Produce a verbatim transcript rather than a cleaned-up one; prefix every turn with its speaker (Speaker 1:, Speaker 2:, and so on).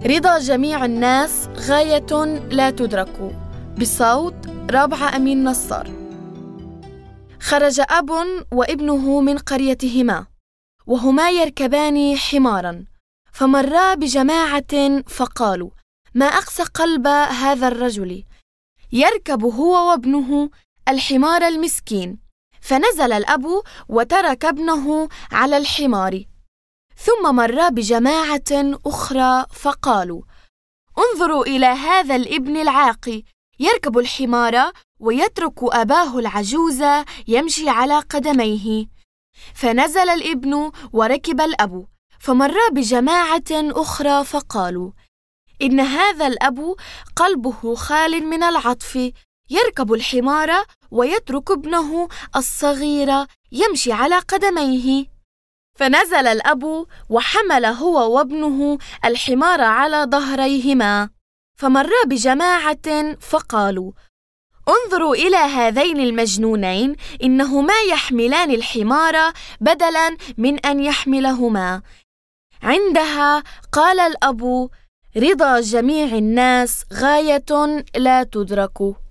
Speaker 1: رضا جميع الناس غاية لا تدرك، بصوت رابعة أمين نصار. خرج أب وابنه من قريتهما، وهما يركبان حماراً، فمرا بجماعة فقالوا: ما أقسى قلب هذا الرجل، يركب هو وابنه الحمار المسكين. فنزل الأب وترك ابنه على الحمار. ثم مر بجماعة أخرى فقالوا: انظروا إلى هذا الابن العاقي، يركب الحمار ويترك أباه العجوز يمشي على قدميه. فنزل الابن وركب الأب. فمر بجماعة أخرى فقالوا: إن هذا الأب قلبه خال من العطف، يركب الحمار ويترك ابنه الصغير يمشي على قدميه. فنزل الأب وحمل هو وابنه الحمار على ظهريهما. فمر بجماعة فقالوا: انظروا إلى هذين المجنونين، إنهما يحملان الحمار بدلاً من أن يحملهما. عندها قال الأب: رضا جميع الناس غاية لا تدرك.